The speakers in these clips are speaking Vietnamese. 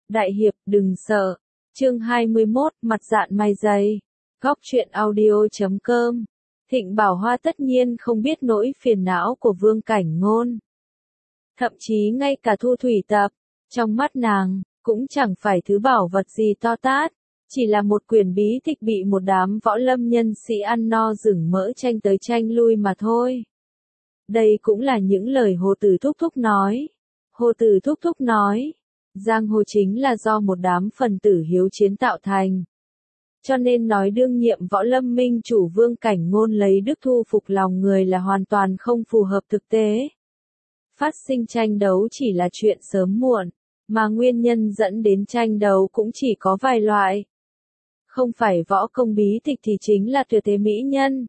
Đại hiệp, đừng sợ. Chương 21, mặt dạn mày dày. Góc truyện audio.com. Thịnh Bảo Hoa tất nhiên không biết nỗi phiền não của Vương Cảnh Ngôn. Thậm chí ngay cả Thu Thủy Tập, trong mắt nàng, cũng chẳng phải thứ bảo vật gì to tát, chỉ là một quyển bí tịch bị một đám võ lâm nhân sĩ ăn no rừng mỡ tranh tới tranh lui mà thôi. Đây cũng là những lời Hồ Tử Thúc Thúc nói. Hồ Tử Thúc Thúc nói, giang hồ chính là do một đám phần tử hiếu chiến tạo thành. Cho nên nói đương nhiệm võ lâm minh chủ Vương Cảnh Ngôn lấy đức thu phục lòng người là hoàn toàn không phù hợp thực tế. Phát sinh tranh đấu chỉ là chuyện sớm muộn, mà nguyên nhân dẫn đến tranh đấu cũng chỉ có vài loại. Không phải võ công bí tịch thì chính là tuyệt thế mỹ nhân.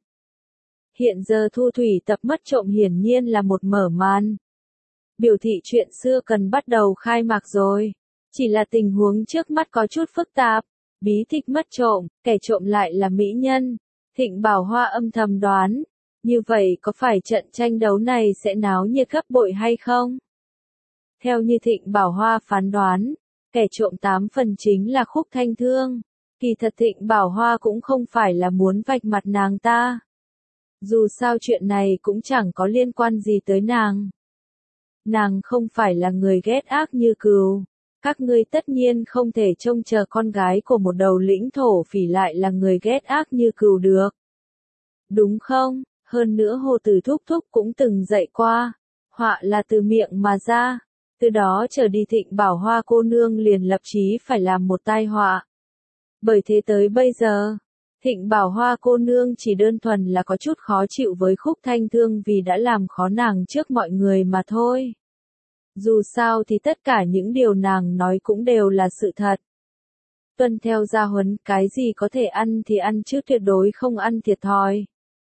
Hiện giờ Thu Thủy Tập mất trộm hiển nhiên là một mở màn. Biểu thị chuyện xưa cần bắt đầu khai mạc rồi. Chỉ là tình huống trước mắt có chút phức tạp. Bí tịch mất trộm, kẻ trộm lại là mỹ nhân. Thịnh Bảo Hoa âm thầm đoán. Như vậy có phải trận tranh đấu này sẽ náo nhiệt gấp bội hay không? Theo như Thịnh Bảo Hoa phán đoán, kẻ trộm 8 phần chính là Khúc Thanh Thương. Kỳ thật Thịnh Bảo Hoa cũng không phải là muốn vạch mặt nàng ta. Dù sao chuyện này cũng chẳng có liên quan gì tới nàng. Nàng không phải là người ghét ác như cừu. Các ngươi tất nhiên không thể trông chờ con gái của một đầu lĩnh thổ phỉ lại là người ghét ác như cừu được. Đúng không? Hơn nữa Hồ Tử Thúc Thúc cũng từng dạy qua. Họa là từ miệng mà ra. Từ đó trở đi Thịnh Bảo Hoa cô nương liền lập chí phải làm một tai họa. Bởi thế tới bây giờ, Thịnh Bảo Hoa cô nương chỉ đơn thuần là có chút khó chịu với Khúc Thanh Thương vì đã làm khó nàng trước mọi người mà thôi. Dù sao thì tất cả những điều nàng nói cũng đều là sự thật. Tuân theo gia huấn, cái gì có thể ăn thì ăn chứ tuyệt đối không ăn thiệt thòi.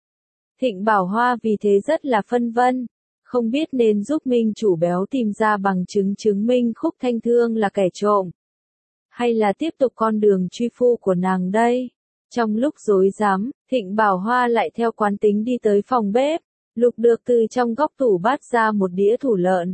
Thịnh Bảo Hoa vì thế rất là phân vân, không biết nên giúp minh chủ béo tìm ra bằng chứng chứng minh Khúc Thanh Thương là kẻ trộm. Hay là tiếp tục con đường truy phu của nàng đây? Trong lúc rối rắm, Thịnh Bảo Hoa lại theo quán tính đi tới phòng bếp, lục được từ trong góc tủ bát ra một đĩa thủ lợn.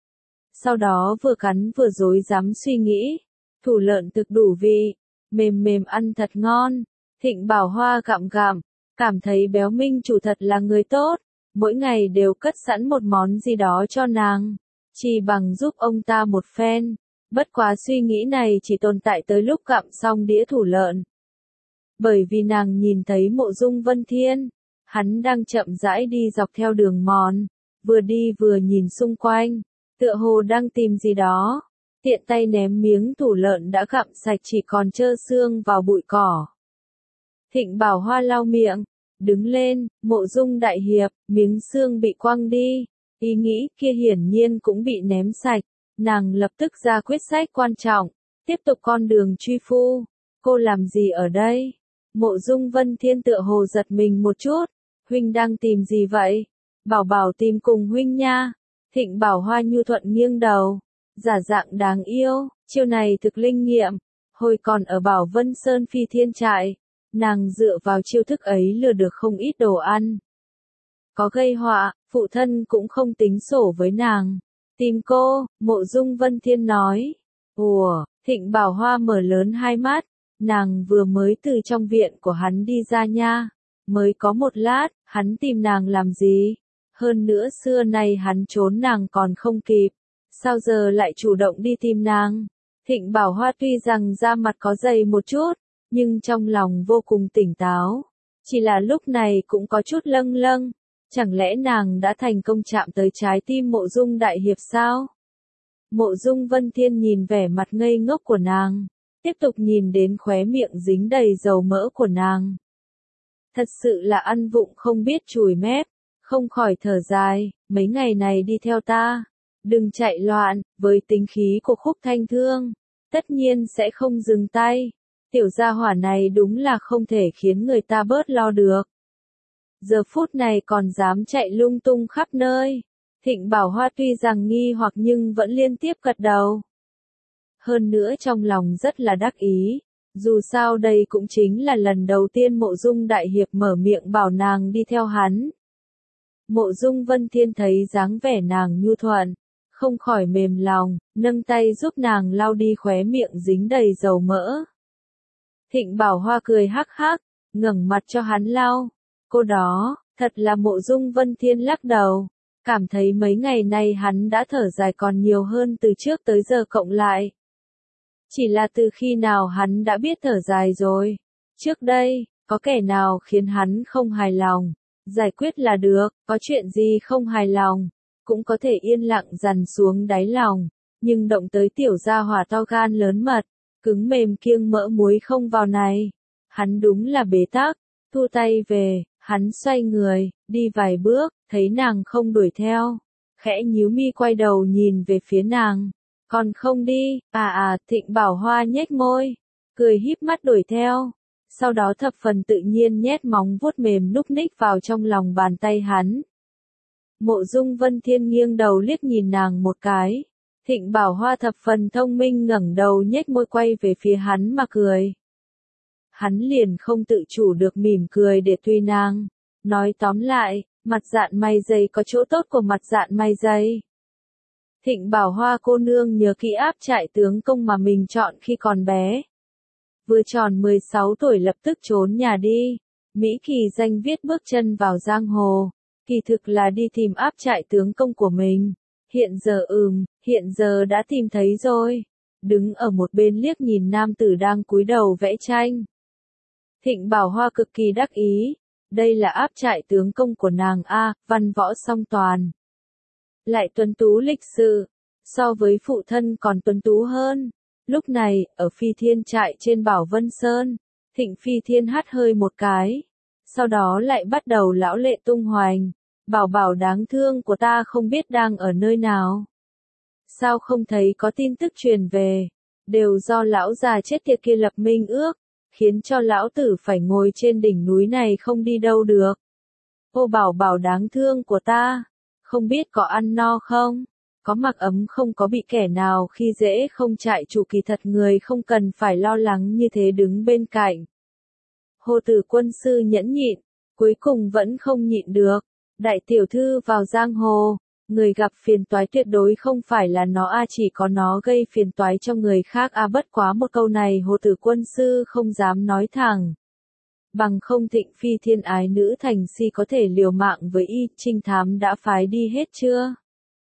Sau đó vừa cắn vừa rối rắm suy nghĩ, thủ lợn thực đủ vị, mềm mềm ăn thật ngon. Thịnh Bảo Hoa gặm gặm, cảm thấy béo minh chủ thật là người tốt, mỗi ngày đều cất sẵn một món gì đó cho nàng, chỉ bằng giúp ông ta một phen. Bất quá suy nghĩ này chỉ tồn tại tới lúc gặm xong đĩa thủ lợn. Bởi vì nàng nhìn thấy Mộ Dung Vân Thiên, hắn đang chậm rãi đi dọc theo đường mòn, vừa đi vừa nhìn xung quanh, tựa hồ đang tìm gì đó, tiện tay ném miếng thủ lợn đã gặm sạch chỉ còn trơ xương vào bụi cỏ. Thịnh Bảo Hoa lau miệng, đứng lên, Mộ Dung đại hiệp, miếng xương bị quăng đi, ý nghĩ kia hiển nhiên cũng bị ném sạch. Nàng lập tức ra quyết sách quan trọng, tiếp tục con đường truy phu. Cô làm gì ở đây? Mộ Dung Vân Thiên tựa hồ giật mình một chút. Huynh đang tìm gì vậy? Bảo Bảo tìm cùng huynh nha. Thịnh Bảo Hoa nhu thuận nghiêng đầu, giả dạng đáng yêu, chiêu này thực linh nghiệm. Hồi còn ở Bảo Vân Sơn Phi Thiên Trại, nàng dựa vào chiêu thức ấy lừa được không ít đồ ăn. Có gây họa, phụ thân cũng không tính sổ với nàng. Tìm cô, Mộ Dung Vân Thiên nói. Ủa, Thịnh Bảo Hoa mở lớn hai mắt, nàng vừa mới từ trong viện của hắn đi ra nha. Mới có một lát, hắn tìm nàng làm gì? Hơn nữa xưa nay hắn trốn nàng còn không kịp. Sao giờ lại chủ động đi tìm nàng? Thịnh Bảo Hoa tuy rằng da mặt có dày một chút, nhưng trong lòng vô cùng tỉnh táo. Chỉ là lúc này cũng có chút lâng lâng. Chẳng lẽ nàng đã thành công chạm tới trái tim Mộ Dung đại hiệp sao? Mộ Dung Vân Thiên nhìn vẻ mặt ngây ngốc của nàng, tiếp tục nhìn đến khóe miệng dính đầy dầu mỡ của nàng. Thật sự là ăn vụng không biết chùi mép, không khỏi thở dài, mấy ngày này đi theo ta, đừng chạy loạn, với tính khí của Khúc Thanh Thương, tất nhiên sẽ không dừng tay. Tiểu gia hỏa này đúng là không thể khiến người ta bớt lo được. Giờ phút này còn dám chạy lung tung khắp nơi. Thịnh Bảo Hoa tuy rằng nghi hoặc nhưng vẫn liên tiếp gật đầu. Hơn nữa trong lòng rất là đắc ý. Dù sao đây cũng chính là lần đầu tiên Mộ Dung đại hiệp mở miệng bảo nàng đi theo hắn. Mộ Dung Vân Thiên thấy dáng vẻ nàng nhu thuận, không khỏi mềm lòng, nâng tay giúp nàng lau đi khóe miệng dính đầy dầu mỡ. Thịnh Bảo Hoa cười hắc hắc, ngẩng mặt cho hắn lau. Cô đó, thật là Mộ Dung Vân Thiên lắc đầu, cảm thấy mấy ngày nay hắn đã thở dài còn nhiều hơn từ trước tới giờ cộng lại. Chỉ là từ khi nào hắn đã biết thở dài rồi. Trước đây, có kẻ nào khiến hắn không hài lòng, giải quyết là được, có chuyện gì không hài lòng, cũng có thể yên lặng dằn xuống đáy lòng, nhưng động tới tiểu gia hỏa to gan lớn mật, cứng mềm kiêng mỡ muối không vào này. Hắn đúng là bế tắc, thu tay về, hắn xoay người, đi vài bước, thấy nàng không đuổi theo, khẽ nhíu mi quay đầu nhìn về phía nàng. Còn không đi, Thịnh Bảo Hoa nhếch môi, cười híp mắt đuổi theo. Sau đó thập phần tự nhiên nhét móng vuốt mềm núc ních vào trong lòng bàn tay hắn. Mộ Dung Vân Thiên nghiêng đầu liếc nhìn nàng một cái. Thịnh Bảo Hoa thập phần thông minh ngẩng đầu nhếch môi quay về phía hắn mà cười. Hắn liền không tự chủ được mỉm cười để tùy nàng. Nói tóm lại, mặt dạn mày dày có chỗ tốt của mặt dạn mày dày. Thịnh Bảo Hoa cô nương nhớ kỹ áp trại tướng công mà mình chọn khi còn bé. Vừa tròn 16 tuổi lập tức trốn nhà đi. Mỹ kỳ danh viết bước chân vào giang hồ. Kỳ thực là đi tìm áp trại tướng công của mình. Hiện giờ đã tìm thấy rồi. Đứng ở một bên liếc nhìn nam tử đang cúi đầu vẽ tranh. Thịnh Bảo Hoa cực kỳ đắc ý. Đây là áp trại tướng công của nàng A, văn võ song toàn. Lại tuấn tú lịch sự, so với phụ thân còn tuấn tú hơn. Lúc này, ở Phi Thiên trại trên Bảo Vân Sơn, Thịnh Phi Thiên hắt hơi một cái. Sau đó lại bắt đầu lão lệ tung hoành. Bảo bảo đáng thương của ta không biết đang ở nơi nào. Sao không thấy có tin tức truyền về. Đều do lão già chết tiệt kia lập minh ước, khiến cho lão tử phải ngồi trên đỉnh núi này không đi đâu được. Ô bảo bảo đáng thương của ta, không biết có ăn no không? Có mặc ấm không, có bị kẻ nào khi dễ không? Trại chủ kỳ thật người không cần phải lo lắng như thế đứng bên cạnh. Hồ Tử Quân sư nhẫn nhịn, cuối cùng vẫn không nhịn được. Đại tiểu thư vào giang hồ, người gặp phiền toái tuyệt đối không phải là nó chỉ có nó gây phiền toái cho người khác bất quá một câu này Hồ Tử Quân sư không dám nói thẳng. Bằng không Thịnh Phi Thiên ái nữ thành si có thể liều mạng với y, trinh thám đã phái đi hết chưa?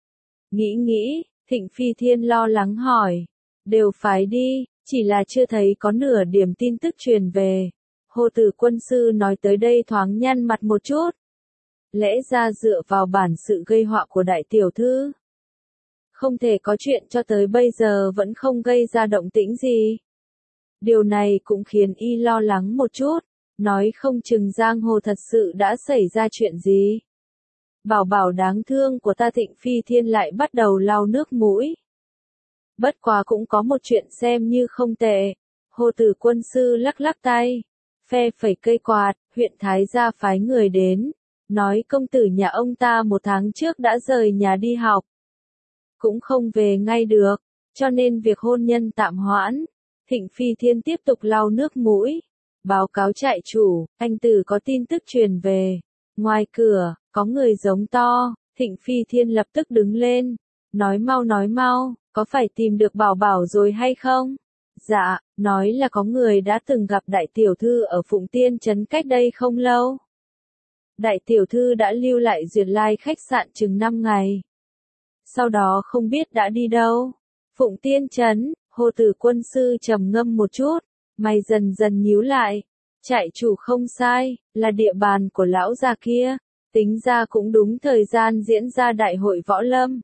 Nghĩ, Thịnh Phi Thiên lo lắng hỏi. Đều phái đi, chỉ là chưa thấy có nửa điểm tin tức truyền về. Hồ Tử Quân sư nói tới đây thoáng nhăn mặt một chút. Lẽ ra dựa vào bản sự gây họa của đại tiểu thư, không thể có chuyện cho tới bây giờ vẫn không gây ra động tĩnh gì. Điều này cũng khiến y lo lắng một chút, nói không chừng giang hồ thật sự đã xảy ra chuyện gì. Bảo bảo đáng thương của ta. Thịnh Phi Thiên lại bắt đầu lau nước mũi. Bất quá cũng có một chuyện xem như không tệ. Hồ Tử Quân sư lắc lắc tay, phe phẩy cây quạt, huyện Thái gia phái người đến. Nói công tử nhà ông ta 1 tháng trước đã rời nhà đi học. Cũng không về ngay được, cho nên việc hôn nhân tạm hoãn. Thịnh Phi Thiên tiếp tục lau nước mũi. Báo cáo trại chủ, anh tử có tin tức truyền về. Ngoài cửa, có người giống to. Thịnh Phi Thiên lập tức đứng lên. Nói mau, có phải tìm được bảo bảo rồi hay không? Dạ, nói là có người đã từng gặp đại tiểu thư ở Phụng Tiên Trấn cách đây không lâu. Đại tiểu thư đã lưu lại Duyệt Lai khách sạn chừng 5 ngày. Sau đó không biết đã đi đâu. Phụng Tiên Trấn, Hồ Tử Quân sư trầm ngâm một chút, mày dần dần nhíu lại. Trại chủ không sai, là địa bàn của lão già kia, tính ra cũng đúng thời gian diễn ra đại hội võ lâm.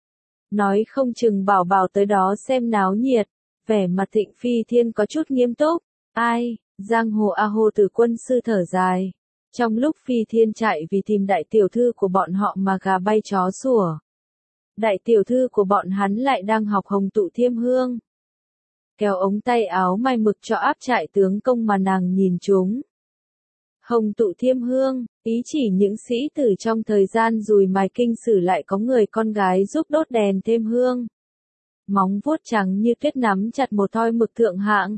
Nói không chừng bảo bảo tới đó xem náo nhiệt, vẻ mặt Thịnh Phi Thiên có chút nghiêm túc. Ai, giang hồ Hồ Tử Quân sư thở dài. Trong lúc Phi Thiên chạy vì tìm đại tiểu thư của bọn họ mà gà bay chó sủa. Đại tiểu thư của bọn hắn lại đang học Hồng Tụ Thiêm Hương. Kéo ống tay áo may mực cho áp trại tướng công mà nàng nhìn chúng. Hồng Tụ Thiêm Hương, ý chỉ những sĩ tử trong thời gian dùi mài kinh sử lại có người con gái giúp đốt đèn thêm hương. Móng vuốt trắng như tuyết nắm chặt một thoi mực thượng hạng.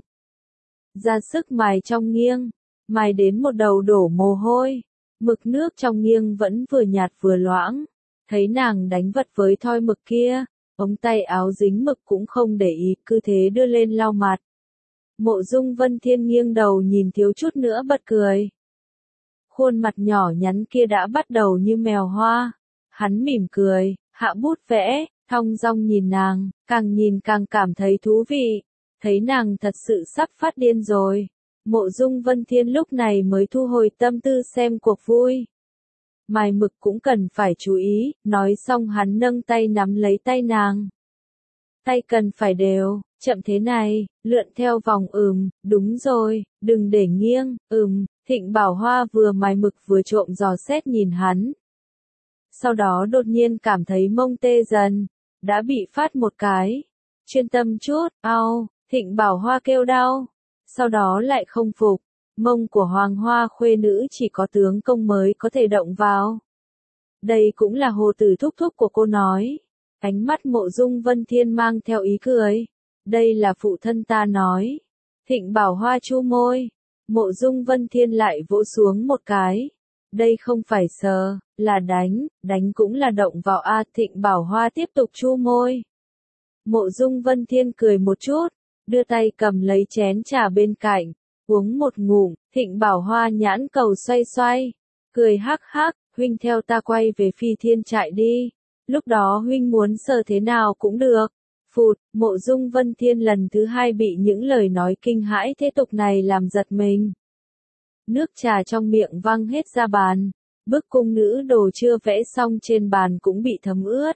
Ra sức mài trong nghiêng. Mài đến một đầu đổ mồ hôi, mực nước trong nghiêng vẫn vừa nhạt vừa loãng. Thấy nàng đánh vật với thoi mực kia, ống tay áo dính mực cũng không để ý, cứ thế đưa lên lau mặt. Mộ Dung Vân Thiên nghiêng đầu nhìn thiếu chút nữa bật cười. Khuôn mặt nhỏ nhắn kia đã bắt đầu như mèo hoa. Hắn mỉm cười, hạ bút vẽ, thong dong nhìn nàng, càng nhìn càng cảm thấy thú vị. Thấy nàng thật sự sắp phát điên rồi. Mộ Dung Vân Thiên lúc này mới thu hồi tâm tư xem cuộc vui. Mài mực cũng cần phải chú ý, nói xong hắn nâng tay nắm lấy tay nàng. Tay cần phải đều, chậm thế này, lượn theo vòng đúng rồi, đừng để nghiêng, Thịnh Bảo Hoa vừa mài mực vừa trộm dò xét nhìn hắn. Sau đó đột nhiên cảm thấy mông tê dần, đã bị phát một cái. Chuyên tâm chút, Thịnh Bảo Hoa kêu đau. Sau đó lại không phục, mông của Hoàng Hoa khuê nữ chỉ có tướng công mới có thể động vào. Đây cũng là Hồ Tử thúc thúc của cô nói. Ánh mắt Mộ Dung Vân Thiên mang theo ý cười. Đây là phụ thân ta nói. Thịnh Bảo Hoa chu môi. Mộ Dung Vân Thiên lại vỗ xuống một cái. Đây không phải sờ, là đánh cũng là động vào a. Thịnh Bảo Hoa tiếp tục chu môi. Mộ Dung Vân Thiên cười một chút, đưa tay cầm lấy chén trà bên cạnh, uống một ngụm. Thịnh Bảo Hoa nhãn cầu xoay xoay, cười hắc hắc, huynh theo ta quay về Phi Thiên trại đi. Lúc đó huynh muốn sờ thế nào cũng được. Phụt, Mộ Dung Vân Thiên lần thứ hai bị những lời nói kinh hãi thế tục này làm giật mình. Nước trà trong miệng văng hết ra bàn, bức cung nữ đồ chưa vẽ xong trên bàn cũng bị thấm ướt.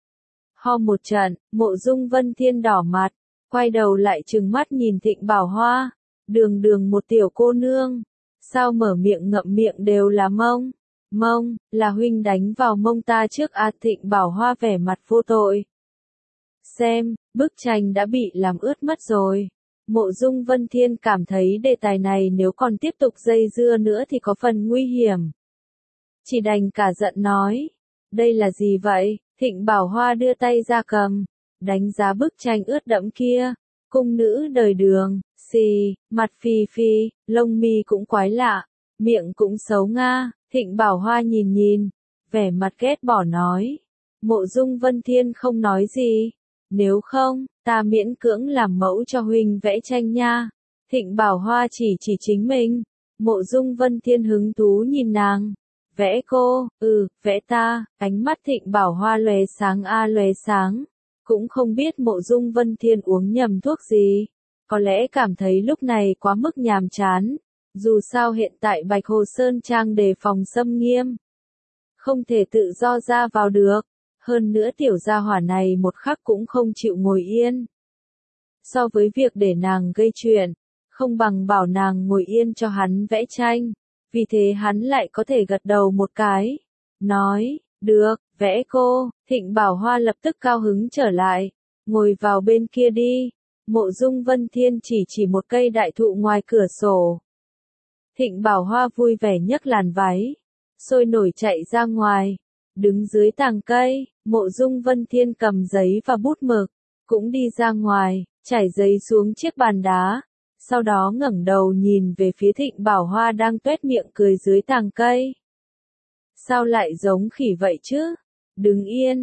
Ho một trận, Mộ Dung Vân Thiên đỏ mặt, quay đầu lại trừng mắt nhìn Thịnh Bảo Hoa. Đường một tiểu cô nương, sao mở miệng ngậm miệng đều là mông. Mông, là huynh đánh vào mông ta trước a. Thịnh Bảo Hoa vẻ mặt vô tội. Xem, bức tranh đã bị làm ướt mất rồi. Mộ Dung Vân Thiên cảm thấy đề tài này nếu còn tiếp tục dây dưa nữa thì có phần nguy hiểm. Chỉ đành cả giận nói. Đây là gì vậy? Thịnh Bảo Hoa đưa tay ra cầm, đánh giá bức tranh ướt đẫm kia. Cung nữ đời Đường, xì, mặt phì phì, lông mi cũng quái lạ, miệng cũng xấu nga. Thịnh Bảo Hoa nhìn, vẻ mặt ghét bỏ nói. Mộ Dung Vân Thiên không nói gì. Nếu không, ta miễn cưỡng làm mẫu cho huynh vẽ tranh nha. Thịnh Bảo Hoa chỉ chính mình. Mộ Dung Vân Thiên hứng thú nhìn nàng. Vẽ cô, vẽ ta. Ánh mắt Thịnh Bảo Hoa lóe sáng lóe sáng. Cũng không biết Mộ Dung Vân Thiên uống nhầm thuốc gì. Có lẽ cảm thấy lúc này quá mức nhàm chán. Dù sao hiện tại Bạch Hồ Sơn Trang đề phòng xâm nghiêm. Không thể tự do ra vào được. Hơn nữa tiểu gia hỏa này một khắc cũng không chịu ngồi yên. So với việc để nàng gây chuyện, không bằng bảo nàng ngồi yên cho hắn vẽ tranh. Vì thế hắn lại có thể gật đầu một cái. Nói, được, vẽ cô. Thịnh Bảo Hoa lập tức cao hứng trở lại. Ngồi vào bên kia đi. Mộ Dung Vân Thiên chỉ một cây đại thụ ngoài cửa sổ. Thịnh Bảo Hoa vui vẻ nhấc làn váy, sôi nổi chạy ra ngoài. Đứng dưới tàng cây, Mộ Dung Vân Thiên cầm giấy và bút mực, cũng đi ra ngoài, trải giấy xuống chiếc bàn đá. Sau đó ngẩng đầu nhìn về phía Thịnh Bảo Hoa đang tuét miệng cười dưới tàng cây. Sao lại giống khỉ vậy chứ? Đứng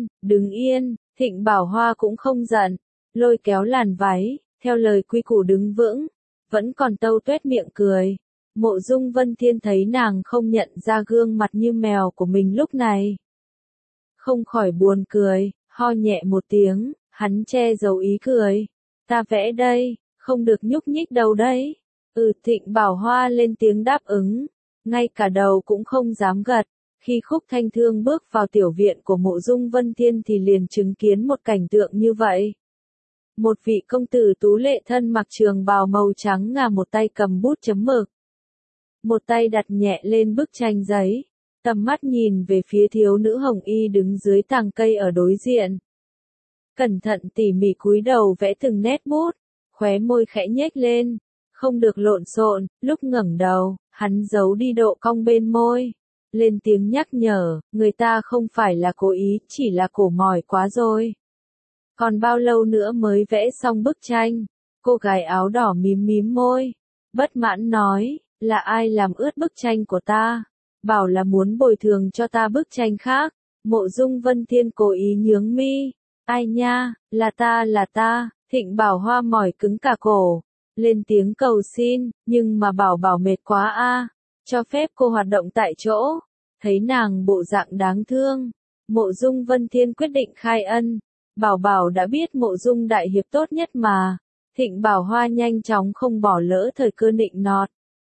yên, Thịnh Bảo Hoa cũng không giận, lôi kéo làn váy, theo lời quy củ đứng vững, vẫn còn tâu tuét miệng cười. Mộ Dung Vân Thiên thấy nàng không nhận ra gương mặt như mèo của mình lúc này. Không khỏi buồn cười, ho nhẹ một tiếng, hắn che giấu ý cười. Ta vẽ đây, không được nhúc nhích đầu đấy. Thịnh Bảo Hoa lên tiếng đáp ứng, ngay cả đầu cũng không dám gật. Khi Khúc Thanh Thương bước vào tiểu viện của Mộ Dung Vân Thiên thì liền chứng kiến một cảnh tượng như vậy. Một vị công tử tú lệ thân mặc trường bào màu trắng ngà, một tay cầm bút chấm mực, một tay đặt nhẹ lên bức tranh giấy, tầm mắt nhìn về phía thiếu nữ hồng y đứng dưới tàng cây ở đối diện. Cẩn thận tỉ mỉ cúi đầu vẽ từng nét bút, khóe môi khẽ nhếch lên, không được lộn xộn. Lúc ngẩng đầu, hắn giấu đi độ cong bên môi, lên tiếng nhắc nhở, người ta không phải là cố ý, chỉ là cổ mỏi quá rồi. Còn bao lâu nữa mới vẽ xong bức tranh? Cô gái áo đỏ mím môi, bất mãn nói, là ai làm ướt bức tranh của ta? Bảo là muốn bồi thường cho ta bức tranh khác. Mộ Dung Vân Thiên cố ý nhướng mi, Ai nha, là ta, Thịnh Bảo Hoa mỏi cứng cả cổ, lên tiếng cầu xin, nhưng mà Bảo Bảo mệt quá a, cho phép cô hoạt động tại chỗ. Thấy nàng bộ dạng đáng thương, Mộ Dung Vân Thiên quyết định khai ân. Bảo Bảo đã biết Mộ Dung đại hiệp tốt nhất mà. Thịnh Bảo Hoa nhanh chóng không bỏ lỡ thời cơ nịnh nọt.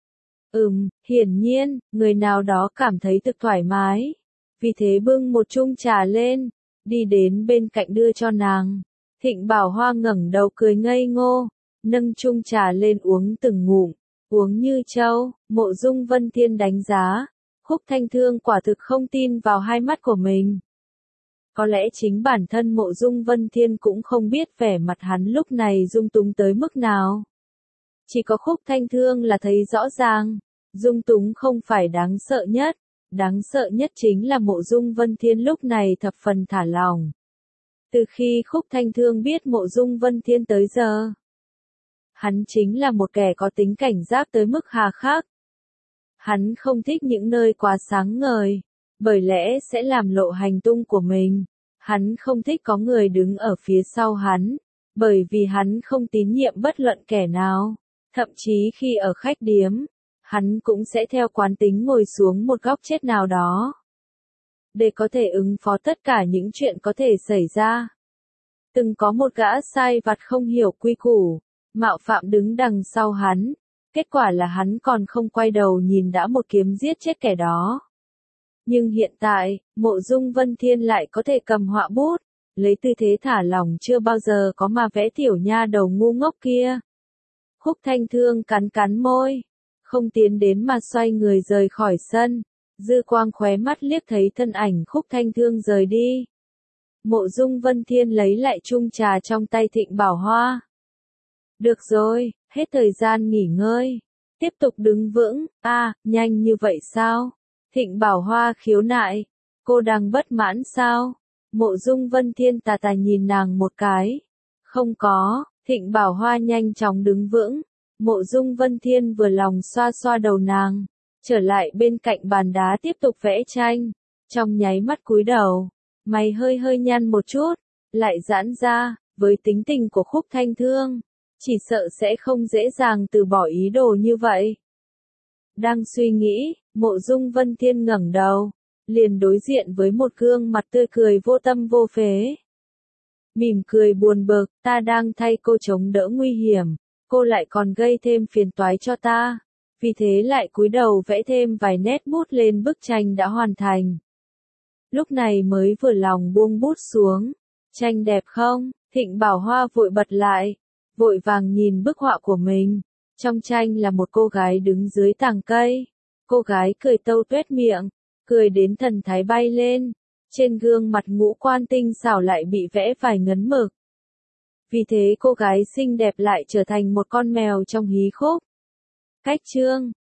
Hiển nhiên, người nào đó cảm thấy thực thoải mái. Vì thế bưng một chung trà lên, đi đến bên cạnh đưa cho nàng. Thịnh Bảo Hoa ngẩng đầu cười ngây ngô, nâng chung trà lên uống từng ngụm, uống như trâu. Mộ Dung Vân Thiên đánh giá, Khúc Thanh Thương quả thực không tin vào hai mắt của mình. Có lẽ chính bản thân Mộ Dung Vân Thiên cũng không biết vẻ mặt hắn lúc này dung túng tới mức nào. Chỉ có Khúc Thanh Thương là thấy rõ ràng, dung túng không phải đáng sợ nhất, đáng sợ nhất chính là Mộ Dung Vân Thiên lúc này thập phần thả lỏng. Từ khi Khúc Thanh Thương biết Mộ Dung Vân Thiên tới giờ, hắn chính là một kẻ có tính cảnh giác tới mức hà khắc. Hắn không thích những nơi quá sáng ngời, bởi lẽ sẽ làm lộ hành tung của mình. Hắn không thích có người đứng ở phía sau hắn, bởi vì hắn không tín nhiệm bất luận kẻ nào. Thậm chí khi ở khách điếm, hắn cũng sẽ theo quán tính ngồi xuống một góc chết nào đó, để có thể ứng phó tất cả những chuyện có thể xảy ra. Từng có một gã sai vặt không hiểu quy củ, mạo phạm đứng đằng sau hắn, kết quả là hắn còn không quay đầu nhìn đã một kiếm giết chết kẻ đó. Nhưng hiện tại, Mộ Dung Vân Thiên lại có thể cầm họa bút, lấy tư thế thả lỏng chưa bao giờ có mà vẽ tiểu nha đầu ngu ngốc kia. Khúc Thanh Thương cắn cắn môi, không tiến đến mà xoay người rời khỏi sân, dư quang khóe mắt liếc thấy thân ảnh Khúc Thanh Thương rời đi. Mộ Dung Vân Thiên lấy lại chung trà trong tay Thịnh Bảo Hoa. Được rồi, hết thời gian nghỉ ngơi, tiếp tục đứng vững. Nhanh như vậy sao? Thịnh Bảo Hoa khiếu nại, cô đang bất mãn sao? Mộ Dung Vân Thiên tà tà nhìn nàng một cái. Không có, Thịnh Bảo Hoa nhanh chóng đứng vững. Mộ Dung Vân Thiên vừa lòng xoa xoa đầu nàng, trở lại bên cạnh bàn đá tiếp tục vẽ tranh. Trong nháy mắt cúi đầu, mày hơi hơi nhăn một chút, lại giãn ra, với tính tình của Khúc Thanh Thương, chỉ sợ sẽ không dễ dàng từ bỏ ý đồ như vậy. Đang suy nghĩ, Mộ Dung Vân Thiên ngẩng đầu, liền đối diện với một gương mặt tươi cười vô tâm vô phế. Mỉm cười buồn bực, ta đang thay cô chống đỡ nguy hiểm, cô lại còn gây thêm phiền toái cho ta. Vì thế lại cúi đầu vẽ thêm vài nét bút lên bức tranh đã hoàn thành. Lúc này mới vừa lòng buông bút xuống. Tranh đẹp không? Thịnh Bảo Hoa vội bật lại, vội vàng nhìn bức họa của mình. Trong tranh là một cô gái đứng dưới tàng cây. Cô gái cười tâu tuét miệng, cười đến thần thái bay lên. Trên gương mặt ngũ quan tinh xảo lại bị vẽ vài ngấn mực. Vì thế cô gái xinh đẹp lại trở thành một con mèo trong hí khúc. Cách chương